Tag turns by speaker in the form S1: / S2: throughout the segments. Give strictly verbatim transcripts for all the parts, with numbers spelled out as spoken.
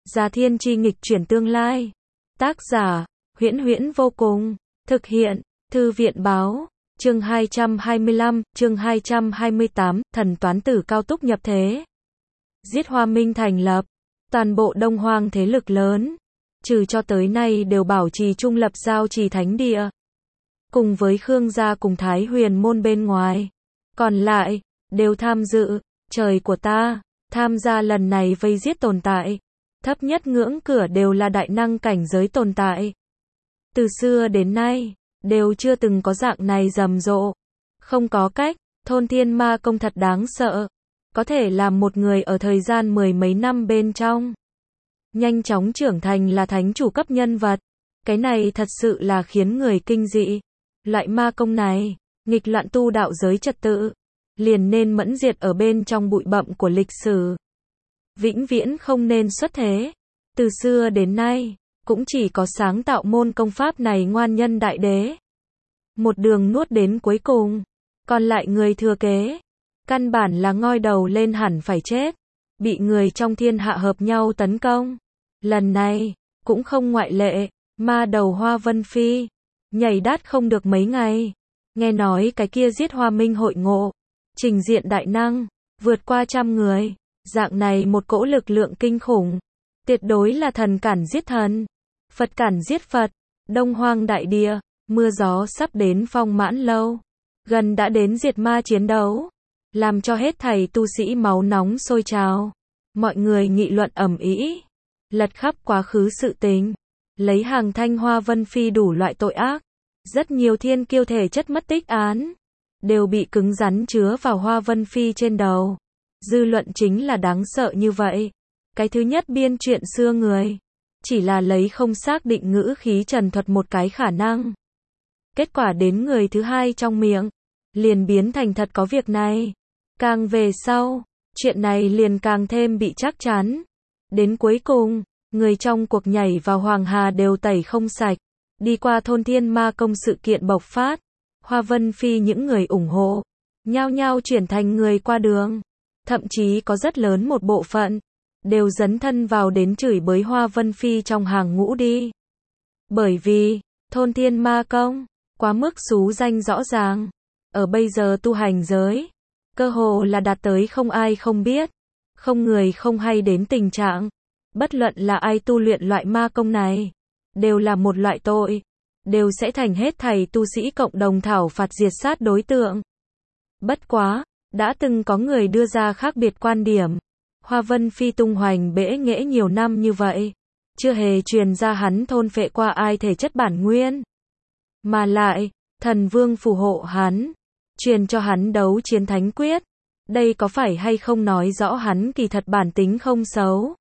S1: Già Thiên Chi nghịch chuyển tương lai. Tác giả, Huyễn Huyễn vô cùng. Thực hiện, Thư viện báo. Chương hai trăm hai mươi lăm, chương hai trăm hai mươi tám, thần toán tử cao túc nhập thế. Giết Hoa Minh thành lập. Toàn bộ Đông Hoang thế lực lớn, trừ cho tới nay đều bảo trì trung lập giao trì thánh địa. Cùng với Khương gia cùng Thái Huyền môn bên ngoài. Còn lại, đều tham dự. Trời của ta, tham gia lần này vây giết tồn tại. Thấp nhất ngưỡng cửa đều là đại năng cảnh giới tồn tại. Từ xưa đến nay, đều chưa từng có dạng này rầm rộ. Không có cách, thôn thiên ma công thật đáng sợ. Có thể làm một người ở thời gian mười mấy năm bên trong. Nhanh chóng trưởng thành là thánh chủ cấp nhân vật. Cái này thật sự là khiến người kinh dị. Loại ma công này, nghịch loạn tu đạo giới trật tự. Liền nên mẫn diệt ở bên trong bụi bặm của lịch sử. Vĩnh viễn không nên xuất thế. Từ xưa đến nay, cũng chỉ có sáng tạo môn công pháp này ngoan nhân đại đế. Một đường nuốt đến cuối cùng. Còn lại người thừa kế. Căn bản là ngoi đầu lên hẳn phải chết. Bị người trong thiên hạ hợp nhau tấn công. Lần này, cũng không ngoại lệ. Ma đầu Hoa Vân Phi. Nhảy đát không được mấy ngày. Nghe nói cái kia giết Hoa Minh hội ngộ. Trình diện đại năng. Vượt qua trăm người. Dạng này một cỗ lực lượng kinh khủng. Tuyệt đối là thần cản giết thần. Phật cản giết Phật. Đông Hoang đại địa. Mưa gió sắp đến phong mãn lâu. Gần đã đến diệt ma chiến đấu. Làm cho hết thảy tu sĩ máu nóng sôi trào. Mọi người nghị luận ầm ĩ, lật khắp quá khứ sự tình. Lấy hàng thanh Hoa Vân Phi đủ loại tội ác. Rất nhiều thiên kiêu thể chất mất tích án. Đều bị cứng rắn chứa vào Hoa Vân Phi trên đầu. Dư luận chính là đáng sợ như vậy. Cái thứ nhất biên chuyện xưa người. Chỉ là lấy không xác định ngữ khí trần thuật một cái khả năng. Kết quả đến người thứ hai trong miệng. Liền biến thành thật có việc này. Càng về sau, chuyện này liền càng thêm bị chắc chắn. Đến cuối cùng, người trong cuộc nhảy vào Hoàng Hà đều tẩy không sạch. Đi qua thôn thiên ma công sự kiện bộc phát. Hoa Vân Phi những người ủng hộ. Nhao nhao chuyển thành người qua đường. Thậm chí có rất lớn một bộ phận. Đều dấn thân vào đến chửi bới Hoa Vân Phi trong hàng ngũ đi. Bởi vì, thôn thiên ma công, quá mức xú danh rõ ràng. Ở bây giờ tu hành giới, cơ hồ là đạt tới không ai không biết, không người không hay đến tình trạng. Bất luận là ai tu luyện loại ma công này, đều là một loại tội, đều sẽ thành hết thảy tu sĩ cộng đồng thảo phạt diệt sát đối tượng. Bất quá, đã từng có người đưa ra khác biệt quan điểm. Hoa Vân Phi tung hoành bẽ nghễ nhiều năm như vậy, chưa hề truyền ra hắn thôn phệ qua ai thể chất bản nguyên. Mà lại, thần vương phù hộ hắn, truyền cho hắn đấu chiến thánh quyết. Đây có phải hay không nói rõ hắn kỳ thật bản tính không xấu?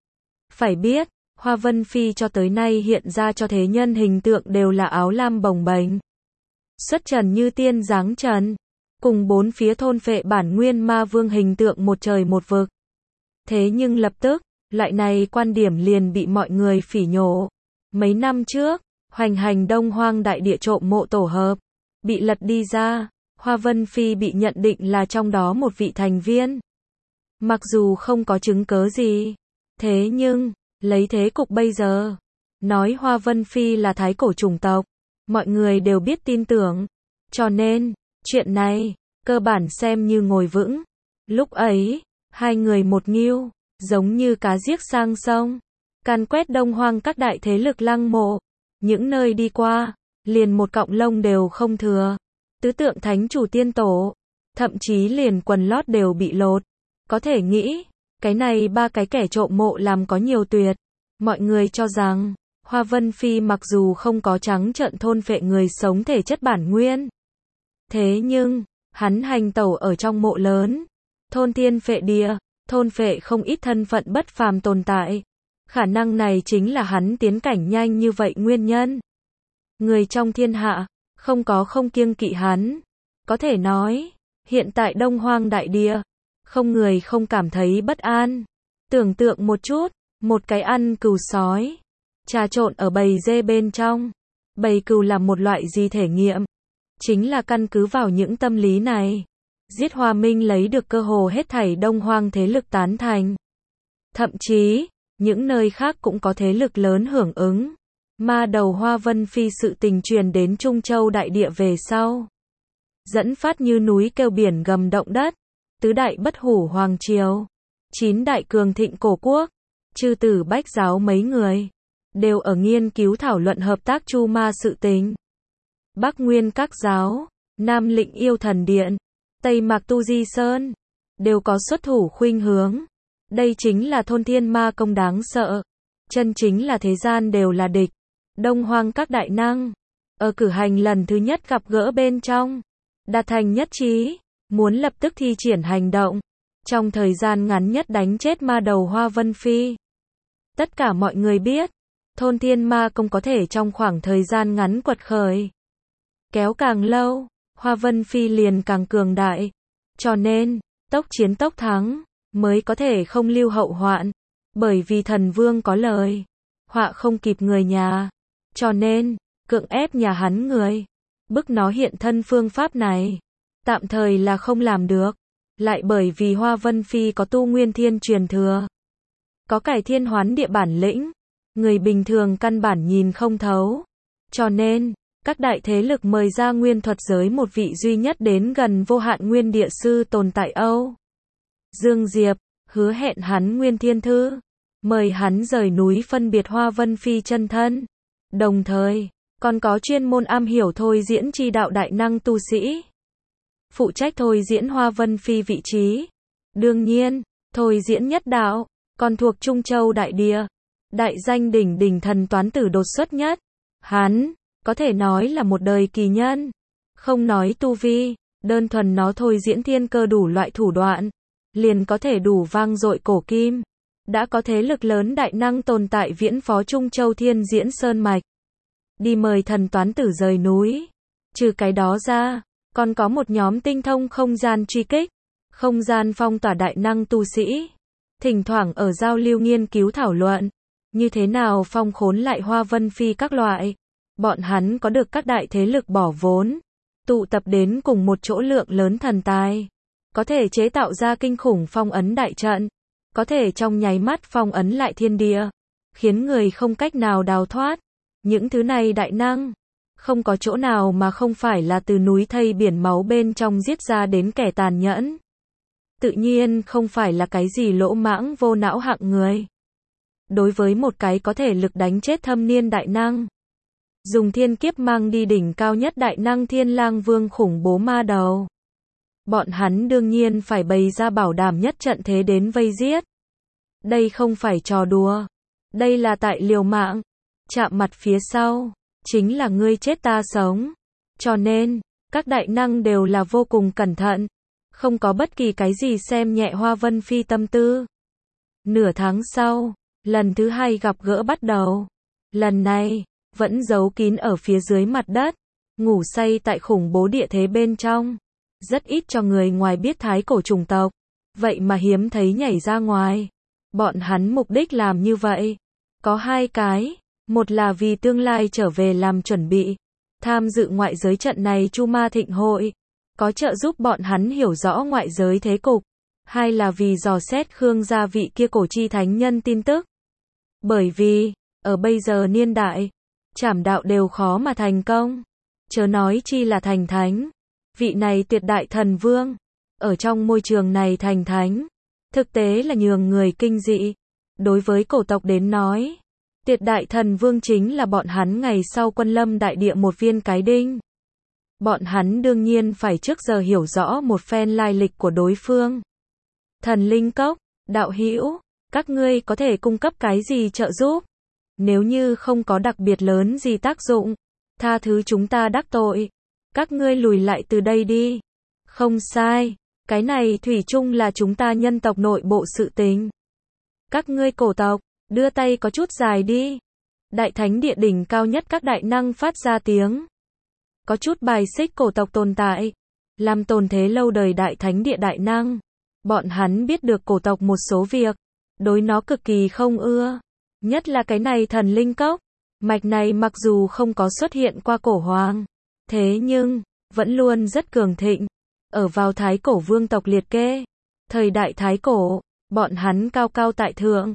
S1: Phải biết, Hoa Vân Phi cho tới nay hiện ra cho thế nhân hình tượng đều là áo lam bồng bềnh. Xuất trần như tiên dáng trần. Cùng bốn phía thôn phệ bản nguyên ma vương hình tượng một trời một vực. Thế nhưng lập tức, loại này quan điểm liền bị mọi người phỉ nhổ. Mấy năm trước, hoành hành Đông Hoang đại địa trộm mộ tổ hợp, bị lật đi ra. Hoa Vân Phi bị nhận định là trong đó một vị thành viên. Mặc dù không có chứng cớ gì, thế nhưng, lấy thế cục bây giờ, nói Hoa Vân Phi là thái cổ chủng tộc, mọi người đều biết tin tưởng. Cho nên, chuyện này, cơ bản xem như ngồi vững. Lúc ấy, hai người một nghiêu, giống như cá giết sang sông, càn quét Đông Hoang các đại thế lực lăng mộ. Những nơi đi qua, liền một cọng lông đều không thừa. Tứ tượng thánh chủ tiên tổ, thậm chí liền quần lót đều bị lột. Có thể nghĩ, cái này ba cái kẻ trộm mộ làm có nhiều tuyệt. Mọi người cho rằng, Hoa Vân Phi mặc dù không có trắng trợn thôn phệ người sống thể chất bản nguyên. Thế nhưng, hắn hành tẩu ở trong mộ lớn, thôn thiên phệ địa, thôn phệ không ít thân phận bất phàm tồn tại. Khả năng này chính là hắn tiến cảnh nhanh như vậy nguyên nhân. Người trong thiên hạ, không có không kiêng kỵ hắn. Có thể nói, hiện tại Đông Hoang đại địa, không người không cảm thấy bất an. Tưởng tượng một chút, một cái ăn cừu sói, trà trộn ở bầy dê bên trong. Bầy cừu là một loại gì thể nghiệm? Chính là căn cứ vào những tâm lý này. Giết Hoa Minh lấy được cơ hồ hết thảy Đông Hoang thế lực tán thành. Thậm chí, những nơi khác cũng có thế lực lớn hưởng ứng. Ma đầu Hoa Vân Phi sự tình truyền đến Trung Châu đại địa về sau. Dẫn phát như núi kêu biển gầm động đất, tứ đại bất hủ hoàng triều, chín đại cường thịnh cổ quốc, chư tử bách giáo mấy người, đều ở nghiên cứu thảo luận hợp tác chu ma sự tình. Bắc Nguyên các giáo, Nam Lĩnh yêu thần điện, Tây Mạc tu di sơn, đều có xuất thủ khuynh hướng. Đây chính là thôn thiên ma công đáng sợ. Chân chính là thế gian đều là địch. Đông Hoang các đại năng, ở cử hành lần thứ nhất gặp gỡ bên trong, đạt thành nhất trí, muốn lập tức thi triển hành động, trong thời gian ngắn nhất đánh chết ma đầu Hoa Vân Phi. Tất cả mọi người biết, thôn thiên ma công có thể trong khoảng thời gian ngắn quật khởi. Kéo càng lâu, Hoa Vân Phi liền càng cường đại. Cho nên, tốc chiến tốc thắng, mới có thể không lưu hậu hoạn. Bởi vì thần vương có lời, họa không kịp người nhà. Cho nên, cưỡng ép nhà hắn người, bức nó hiện thân phương pháp này, tạm thời là không làm được. Lại bởi vì Hoa Vân Phi có tu nguyên thiên truyền thừa, có cải thiên hoán địa bản lĩnh, người bình thường căn bản nhìn không thấu. Cho nên, các đại thế lực mời ra nguyên thuật giới một vị duy nhất đến gần vô hạn nguyên địa sư tồn tại Âu Dương Diệp, hứa hẹn hắn nguyên thiên thư, mời hắn rời núi phân biệt Hoa Vân Phi chân thân. Đồng thời, còn có chuyên môn am hiểu thôi diễn chi đạo đại năng tu sĩ, phụ trách thôi diễn Hoa Vân Phi vị trí. Đương nhiên, thôi diễn nhất đạo, còn thuộc Trung Châu đại địa, đại danh đỉnh đỉnh thần toán tử đột xuất nhất. Hắn, có thể nói là một đời kỳ nhân. Không nói tu vi, đơn thuần nó thôi diễn thiên cơ đủ loại thủ đoạn, liền có thể đủ vang dội cổ kim. Đã có thế lực lớn đại năng tồn tại viễn phó Trung Châu Thiên Diễn Sơn Mạch, đi mời thần toán tử rời núi. Trừ cái đó ra, còn có một nhóm tinh thông không gian truy kích, không gian phong tỏa đại năng tu sĩ, thỉnh thoảng ở giao lưu nghiên cứu thảo luận, như thế nào phong khốn lại Hoa Vân Phi các loại. Bọn hắn có được các đại thế lực bỏ vốn, tụ tập đến cùng một chỗ lượng lớn thần tài, có thể chế tạo ra kinh khủng phong ấn đại trận, có thể trong nháy mắt phong ấn lại thiên địa, khiến người không cách nào đào thoát. Những thứ này đại năng, không có chỗ nào mà không phải là từ núi thây biển máu bên trong giết ra đến kẻ tàn nhẫn. Tự nhiên không phải là cái gì lỗ mãng vô não hạng người. Đối với một cái có thể lực đánh chết thâm niên đại năng, dùng thiên kiếp mang đi đỉnh cao nhất đại năng Thiên Lang Vương khủng bố ma đầu, bọn hắn đương nhiên phải bày ra bảo đảm nhất trận thế đến vây giết. Đây không phải trò đùa, đây là tại liều mạng, chạm mặt phía sau, chính là ngươi chết ta sống. Cho nên, các đại năng đều là vô cùng cẩn thận, không có bất kỳ cái gì xem nhẹ Hoa Vân Phi tâm tư. Nửa tháng sau, lần thứ hai gặp gỡ bắt đầu. Lần này, vẫn giấu kín ở phía dưới mặt đất, ngủ say tại khủng bố địa thế bên trong. Rất ít cho người ngoài biết thái cổ chủng tộc, vậy mà hiếm thấy nhảy ra ngoài. Bọn hắn mục đích làm như vậy có hai cái, một là vì tương lai trở về làm chuẩn bị, tham dự ngoại giới trận này Chu Ma Thịnh hội, có trợ giúp bọn hắn hiểu rõ ngoại giới thế cục. Hai là vì dò xét Khương gia vị kia cổ chi thánh nhân tin tức. Bởi vì, ở bây giờ niên đại, trảm đạo đều khó mà thành công, chớ nói chi là thành thánh. Vị này tuyệt đại thần vương, ở trong môi trường này thành thánh, thực tế là nhường người kinh dị. Đối với cổ tộc đến nói, tuyệt đại thần vương chính là bọn hắn ngày sau quân lâm đại địa một viên cái đinh. Bọn hắn đương nhiên phải trước giờ hiểu rõ một phen lai lịch của đối phương. Thần linh cốc, đạo hữu, các ngươi có thể cung cấp cái gì trợ giúp? Nếu như không có đặc biệt lớn gì tác dụng, tha thứ chúng ta đắc tội, các ngươi lùi lại từ đây đi. Không sai, cái này thủy chung là chúng ta nhân tộc nội bộ sự tình. Các ngươi cổ tộc, đưa tay có chút dài đi. Đại thánh địa đỉnh cao nhất các đại năng phát ra tiếng. Có chút bài xích cổ tộc tồn tại, làm tồn thế lâu đời đại thánh địa đại năng. Bọn hắn biết được cổ tộc một số việc, đối nó cực kỳ không ưa. Nhất là cái này thần linh cốc. Mạch này mặc dù không có xuất hiện qua cổ hoàng, thế nhưng, vẫn luôn rất cường thịnh. Ở vào thái cổ vương tộc liệt kê. Thời đại thái cổ, bọn hắn cao cao tại thượng,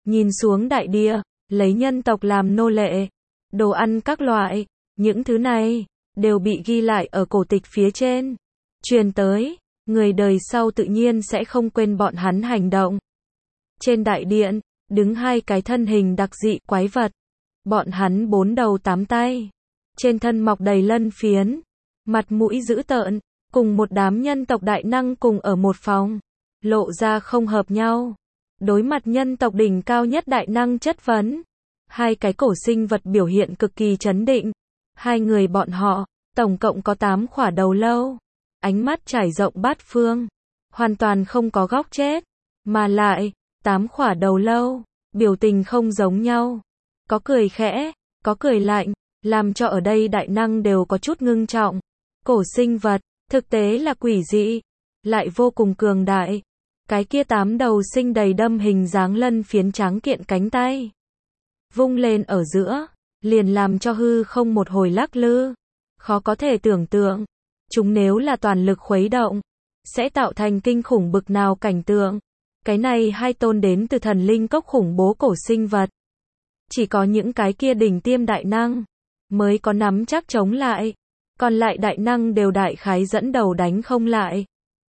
S1: nhìn xuống đại địa, lấy nhân tộc làm nô lệ, đồ ăn các loại, những thứ này, đều bị ghi lại ở cổ tịch phía trên. Truyền tới, người đời sau tự nhiên sẽ không quên bọn hắn hành động. Trên đại điện, đứng hai cái thân hình đặc dị quái vật. Bọn hắn bốn đầu tám tay, trên thân mọc đầy lân phiến, mặt mũi dữ tợn, cùng một đám nhân tộc đại năng cùng ở một phòng, lộ ra không hợp nhau. Đối mặt nhân tộc đỉnh cao nhất đại năng chất vấn, hai cái cổ sinh vật biểu hiện cực kỳ chấn định. Hai người bọn họ, tổng cộng có tám khỏa đầu lâu, ánh mắt trải rộng bát phương, hoàn toàn không có góc chết, mà lại, tám khỏa đầu lâu, biểu tình không giống nhau. Có cười khẽ, có cười lạnh, làm cho ở đây đại năng đều có chút ngưng trọng. Cổ sinh vật, thực tế là quỷ dị, lại vô cùng cường đại. Cái kia tám đầu sinh đầy đâm hình dáng lân phiến tráng kiện cánh tay, vung lên ở giữa, liền làm cho hư không một hồi lắc lư. Khó có thể tưởng tượng, chúng nếu là toàn lực khuấy động, sẽ tạo thành kinh khủng bực nào cảnh tượng. Cái này hai tôn đến từ thần linh cốc khủng bố cổ sinh vật. Chỉ có những cái kia đỉnh tiêm đại năng mới có nắm chắc chống lại, còn lại đại năng đều đại khái dẫn đầu đánh không lại.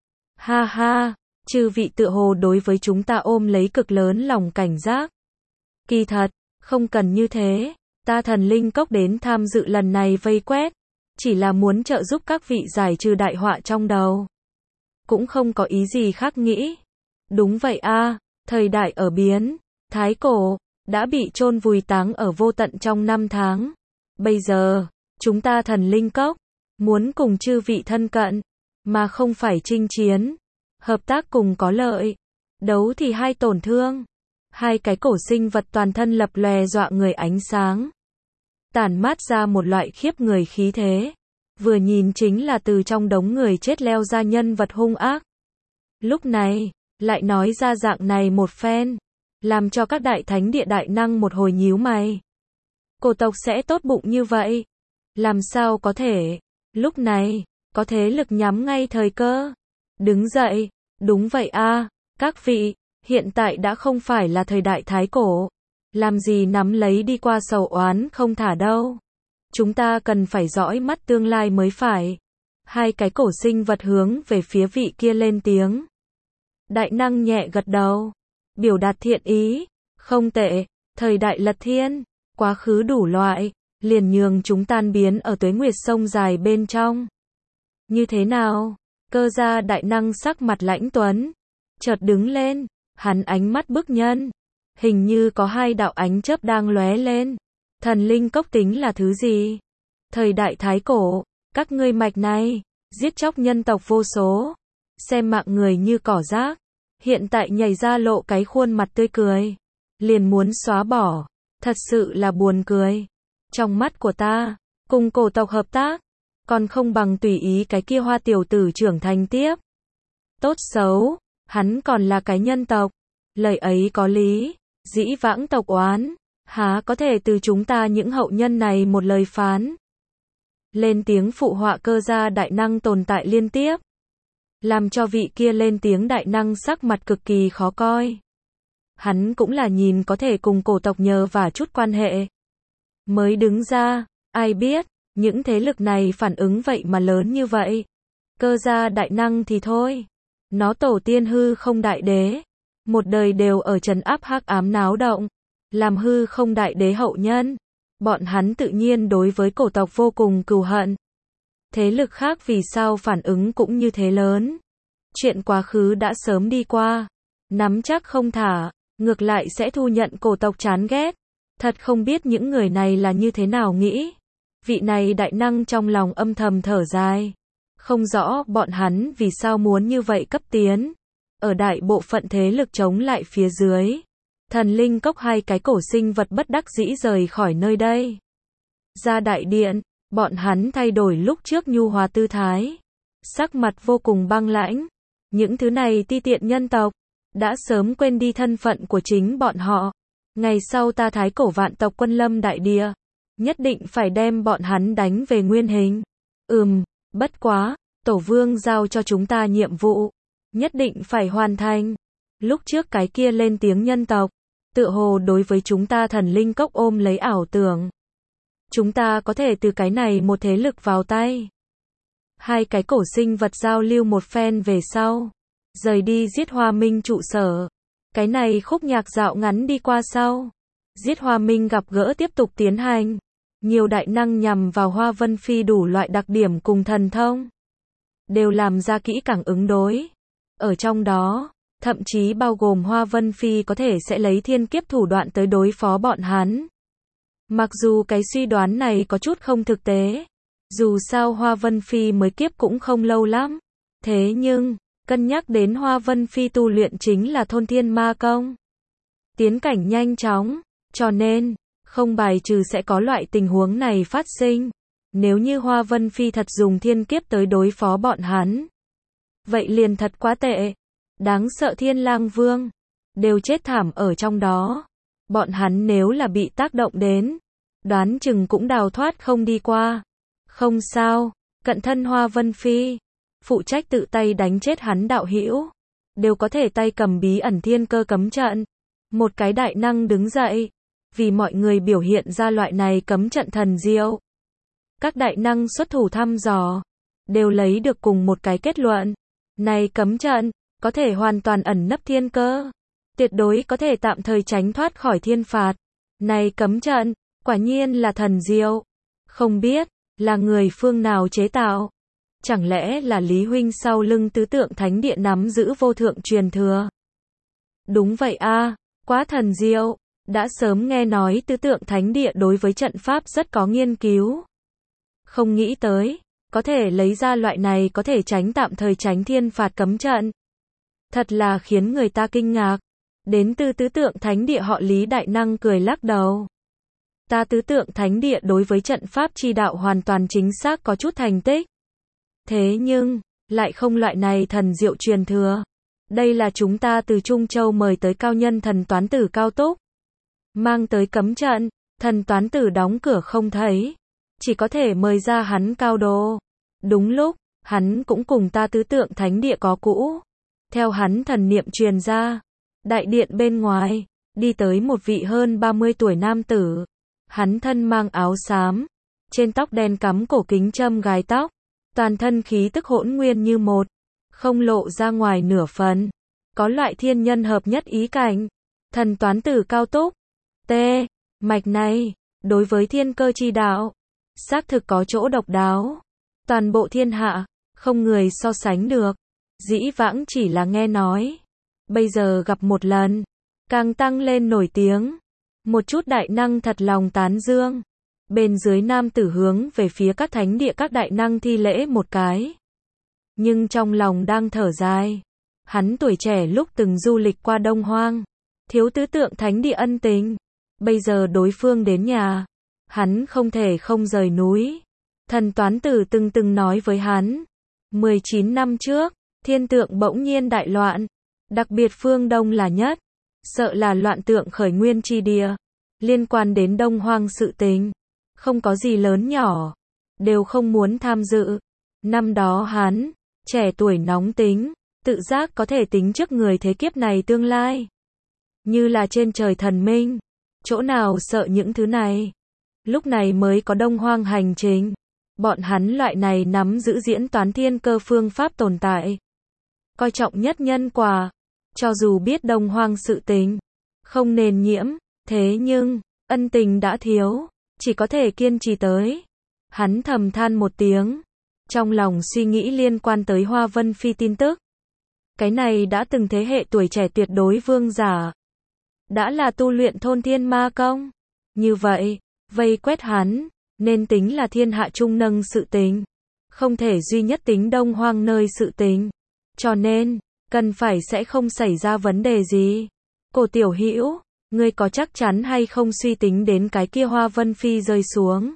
S1: Ha ha, chư vị tựa hồ đối với chúng ta ôm lấy cực lớn lòng cảnh giác. Kỳ thật, không cần như thế, ta thần linh cốc đến tham dự lần này vây quét, chỉ là muốn trợ giúp các vị giải trừ đại họa trong đầu. Cũng không có ý gì khác nghĩ. Đúng vậy a, thời đại ở biến, thái cổ đã bị chôn vùi táng ở vô tận trong năm tháng. Bây giờ, chúng ta thần linh cốc muốn cùng chư vị thân cận, mà không phải chinh chiến, hợp tác cùng có lợi. Đấu thì hai tổn thương. Hai cái cổ sinh vật toàn thân lập lòe dọa người ánh sáng, tản mát ra một loại khiếp người khí thế. Vừa nhìn chính là từ trong đống người chết leo ra nhân vật hung ác. Lúc này, lại nói ra dạng này một phen, làm cho các đại thánh địa đại năng một hồi nhíu mày. Cổ tộc sẽ tốt bụng như vậy? Làm sao có thể? Lúc này, có thế lực nhắm ngay thời cơ. Đứng dậy, đúng vậy a, các vị, hiện tại đã không phải là thời đại thái cổ. Làm gì nắm lấy đi qua sầu oán không thả đâu. Chúng ta cần phải dõi mắt tương lai mới phải. Hai cái cổ sinh vật hướng về phía vị kia lên tiếng. Đại năng nhẹ gật đầu, biểu đạt thiện ý. Không tệ, thời đại lật thiên, quá khứ đủ loại, liền nhường chúng tan biến ở tuế nguyệt sông dài bên trong. Như thế nào? Cơ gia đại năng sắc mặt lãnh tuấn, chợt đứng lên, hắn ánh mắt bức nhân, hình như có hai đạo ánh chớp đang lóe lên. Thần linh cốc tính là thứ gì? Thời đại thái cổ, các ngươi mạch này, giết chóc nhân tộc vô số, xem mạng người như cỏ rác, hiện tại nhảy ra lộ cái khuôn mặt tươi cười, liền muốn xóa bỏ, thật sự là buồn cười. Trong mắt của ta, cùng cổ tộc hợp tác, còn không bằng tùy ý cái kia hoa tiểu tử trưởng thành tiếp. Tốt xấu, hắn còn là cái nhân tộc, lời ấy có lý, dĩ vãng tộc oán, há có thể từ chúng ta những hậu nhân này một lời phán. Lên tiếng phụ họa cơ gia đại năng tồn tại liên tiếp, làm cho vị kia lên tiếng đại năng sắc mặt cực kỳ khó coi. Hắn cũng là nhìn có thể cùng cổ tộc nhờ và chút quan hệ mới đứng ra, ai biết, những thế lực này phản ứng vậy mà lớn như vậy. Cơ gia đại năng thì thôi, nó tổ tiên hư không đại đế, một đời đều ở trấn áp hắc ám náo động, làm hư không đại đế hậu nhân, bọn hắn tự nhiên đối với cổ tộc vô cùng cừu hận. Thế lực khác vì sao phản ứng cũng như thế lớn? Chuyện quá khứ đã sớm đi qua, nắm chắc không thả, ngược lại sẽ thu nhận cổ tộc chán ghét. Thật không biết những người này là như thế nào nghĩ. Vị này đại năng trong lòng âm thầm thở dài, không rõ bọn hắn vì sao muốn như vậy cấp tiến. Ở đại bộ phận thế lực chống lại phía dưới, thần linh cốc hai cái cổ sinh vật bất đắc dĩ rời khỏi nơi đây. Ra đại điện, bọn hắn thay đổi lúc trước nhu hòa tư thái, sắc mặt vô cùng băng lãnh. Những thứ này ti tiện nhân tộc, đã sớm quên đi thân phận của chính bọn họ. Ngày sau ta thái cổ vạn tộc quân lâm đại địa, nhất định phải đem bọn hắn đánh về nguyên hình. Ừm, bất quá, tổ vương giao cho chúng ta nhiệm vụ, nhất định phải hoàn thành. Lúc trước cái kia lên tiếng nhân tộc, Tựa hồ đối với chúng ta thần linh cốc ôm lấy ảo tưởng. Chúng ta có thể từ cái này một thế lực vào tay. Hai cái cổ sinh vật giao lưu một phen về sau. Rời đi giết Hoa Minh trụ sở. Cái này khúc nhạc dạo ngắn đi qua sau. Giết Hoa Minh gặp gỡ tiếp tục tiến hành. Nhiều đại năng nhằm vào Hoa Vân Phi đủ loại đặc điểm cùng thần thông. Đều làm ra kỹ càng ứng đối. Ở trong đó, thậm chí bao gồm Hoa Vân Phi có thể sẽ lấy thiên kiếp thủ đoạn tới đối phó bọn hắn. Mặc dù cái suy đoán này có chút không thực tế. Dù sao Hoa Vân Phi mới kiếp cũng không lâu lắm. Thế nhưng, cân nhắc đến Hoa Vân Phi tu luyện chính là thôn thiên ma công. Tiến cảnh nhanh chóng, cho nên, không bài trừ sẽ có loại tình huống này phát sinh. Nếu như Hoa Vân Phi thật dùng thiên kiếp tới đối phó bọn hắn. Vậy liền thật quá tệ. Đáng sợ Thiên Lang Vương. Đều chết thảm ở trong đó. Bọn hắn nếu là bị tác động đến. Đoán chừng cũng đào thoát không đi qua. Không sao. Cận thân Hoa Vân Phi. Phụ trách tự tay đánh chết hắn đạo hữu. Đều có thể tay cầm bí ẩn thiên cơ cấm trận. Một cái đại năng đứng dậy. Vì mọi người biểu hiện ra loại này cấm trận thần diệu. Các đại năng xuất thủ thăm dò. Đều lấy được cùng một cái kết luận. Này cấm trận. Có thể hoàn toàn ẩn nấp thiên cơ. Tuyệt đối có thể tạm thời tránh thoát khỏi thiên phạt. Này cấm trận. Quả nhiên là thần diệu. Không biết. Là người phương nào chế tạo. Chẳng lẽ là Lý Huynh sau lưng tứ tượng thánh địa nắm giữ vô thượng truyền thừa? Đúng vậy a, quá thần diệu. Đã sớm nghe nói tứ tượng thánh địa đối với trận pháp rất có nghiên cứu. Không nghĩ tới, có thể lấy ra loại này có thể tránh tạm thời tránh thiên phạt cấm trận. Thật là khiến người ta kinh ngạc. Đến từ tứ tượng thánh địa họ Lý đại năng cười lắc đầu. Ta tứ tượng thánh địa đối với trận pháp chi đạo hoàn toàn chính xác có chút thành tích. Thế nhưng, lại không loại này thần diệu truyền thừa. Đây là chúng ta từ Trung Châu mời tới cao nhân thần toán tử Cao Túc. Mang tới cấm trận, thần toán tử đóng cửa không thấy. Chỉ có thể mời ra hắn cao đồ. Đúng lúc, hắn cũng cùng ta tứ tượng thánh địa có cũ. Theo hắn thần niệm truyền ra. Đại điện bên ngoài, đi tới một vị hơn ba mươi tuổi nam tử. Hắn thân mang áo xám. Trên tóc đen cắm cổ kính châm gài tóc. Toàn thân khí tức hỗn nguyên như một. Không lộ ra ngoài nửa phần. Có loại thiên nhân hợp nhất ý cảnh. Thần toán tử Cao Túc. T. Mạch này, đối với thiên cơ chi đạo. Xác thực có chỗ độc đáo. Toàn bộ thiên hạ, không người so sánh được. Dĩ vãng chỉ là nghe nói. Bây giờ gặp một lần. Càng tăng lên nổi tiếng. Một chút đại năng thật lòng tán dương. Bên dưới nam tử hướng về phía các thánh địa các đại năng thi lễ một cái. Nhưng trong lòng đang thở dài. Hắn tuổi trẻ lúc từng du lịch qua Đông Hoang. Thiếu tứ tượng thánh địa ân tình. Bây giờ đối phương đến nhà. Hắn không thể không rời núi. Thần toán tử từng từng nói với hắn. mười chín năm trước, thiên tượng bỗng nhiên đại loạn. Đặc biệt phương Đông là nhất. Sợ là loạn tượng khởi nguyên chi địa. Liên quan đến Đông Hoang sự tình. Không có gì lớn nhỏ. Đều không muốn tham dự. Năm đó hắn, trẻ tuổi nóng tính. Tự giác có thể tính trước người thế kiếp này tương lai. Như là trên trời thần minh. Chỗ nào sợ những thứ này. Lúc này mới có Đông Hoang hành trình. Bọn hắn loại này nắm giữ diễn toán thiên cơ phương pháp tồn tại. Coi trọng nhất nhân quả. Cho dù biết Đông Hoang sự tình. Không nền nhiễm. Thế nhưng, ân tình đã thiếu. Chỉ có thể kiên trì tới. Hắn thầm than một tiếng. Trong lòng suy nghĩ liên quan tới Hoa Vân Phi tin tức. Cái này đã từng thế hệ tuổi trẻ tuyệt đối vương giả. Đã là tu luyện thôn thiên ma công. Như vậy, vây quét hắn, nên tính là thiên hạ trung nâng sự tình. Không thể duy nhất tính Đông Hoang nơi sự tình. Cho nên, cần phải sẽ không xảy ra vấn đề gì. Cổ tiểu hữu, ngươi có chắc chắn hay không suy tính đến cái kia Hoa Vân Phi rơi xuống?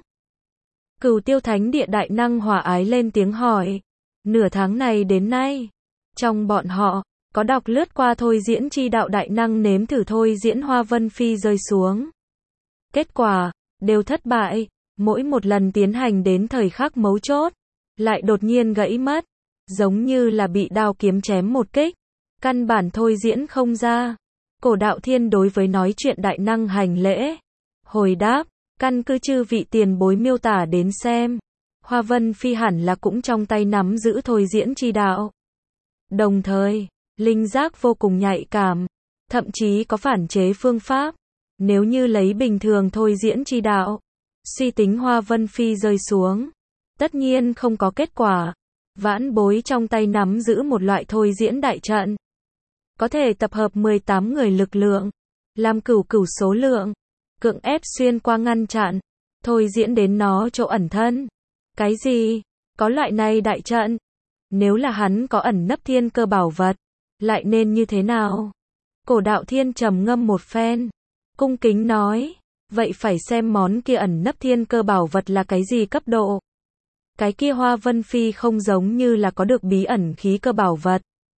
S1: Cửu Tiêu Thánh Địa đại năng hòa ái lên tiếng hỏi. Nửa tháng này đến nay, trong bọn họ, có đọc lướt qua thôi diễn chi đạo đại năng nếm thử thôi diễn Hoa Vân Phi rơi xuống. Kết quả, đều thất bại, mỗi một lần tiến hành đến thời khắc mấu chốt, lại đột nhiên gãy mất, giống như là bị đao kiếm chém một kích, căn bản thôi diễn không ra. Cổ Đạo Thiên đối với nói chuyện đại năng hành lễ. Hồi đáp, căn cứ chư vị tiền bối miêu tả đến xem. Hoa Vân Phi hẳn là cũng trong tay nắm giữ thôi diễn chi đạo. Đồng thời, linh giác vô cùng nhạy cảm, thậm chí có phản chế phương pháp. Nếu như lấy bình thường thôi diễn chi đạo, suy tính Hoa Vân Phi rơi xuống, tất nhiên không có kết quả. Vãn bối trong tay nắm giữ một loại thôi diễn đại trận, có thể tập hợp mười tám người lực lượng, làm cửu cửu số lượng, cưỡng ép xuyên qua ngăn chặn, thôi diễn đến nó chỗ ẩn thân. Cái gì? Có loại này đại trận? Nếu là hắn có ẩn nấp thiên cơ bảo vật, lại nên như thế nào? Cổ Đạo Thiên trầm ngâm một phen, cung kính nói, vậy phải xem món kia ẩn nấp thiên cơ bảo vật là cái gì cấp độ. Cái kia Hoa Vân Phi không giống như là có được bí ẩn khí cơ bảo vật.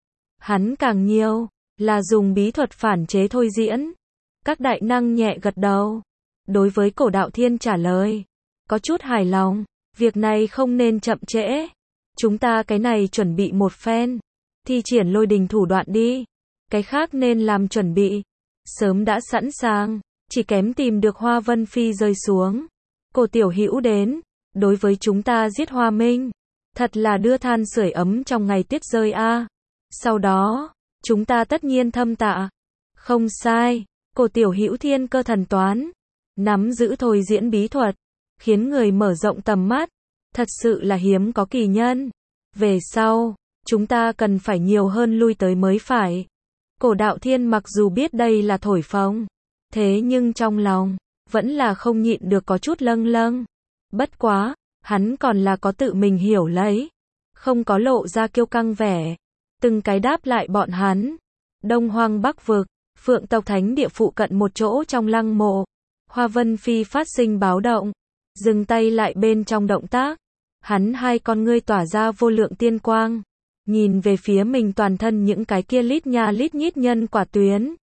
S1: Hắn càng nhiều, là dùng bí thuật phản chế thôi diễn. Các đại năng nhẹ gật đầu. Đối với Cổ Đạo Thiên trả lời, có chút hài lòng, việc này không nên chậm trễ. Chúng ta cái này chuẩn bị một phen, thi triển lôi đình thủ đoạn đi. Cái khác nên làm chuẩn bị, sớm đã sẵn sàng, chỉ kém tìm được Hoa Vân Phi rơi xuống. Cổ tiểu hữu đến, đối với chúng ta giết Hoa Minh, thật là đưa than sưởi ấm trong ngày tuyết rơi a. Sau đó, chúng ta tất nhiên thâm tạ. Không sai, Cổ tiểu hữu thiên cơ thần toán, nắm giữ thôi diễn bí thuật, khiến người mở rộng tầm mắt, thật sự là hiếm có kỳ nhân. Về sau, chúng ta cần phải nhiều hơn lui tới mới phải. Cổ Đạo Thiên mặc dù biết đây là thổi phồng, thế nhưng trong lòng, vẫn là không nhịn được có chút lâng lâng. Bất quá, hắn còn là có tự mình hiểu lấy, không có lộ ra kiêu căng vẻ. Từng cái đáp lại bọn hắn. Đông Hoang Bắc Vực, Phượng tộc thánh địa phụ cận một chỗ trong lăng mộ. Hoa Vân Phi phát sinh báo động, dừng tay lại bên trong động tác. Hắn hai con ngươi tỏa ra vô lượng tiên quang, nhìn về phía mình toàn thân những cái kia lít nha lít nhít nhân quả tuyến.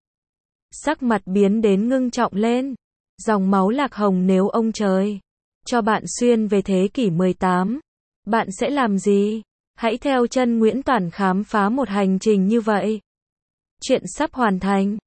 S1: Sắc mặt biến đến ngưng trọng lên. Dòng máu lạc hồng, nếu ông trời cho bạn xuyên về thế kỷ mười tám, bạn sẽ làm gì? Hãy theo chân Nguyễn Toản khám phá một hành trình như vậy. Chuyện sắp hoàn thành.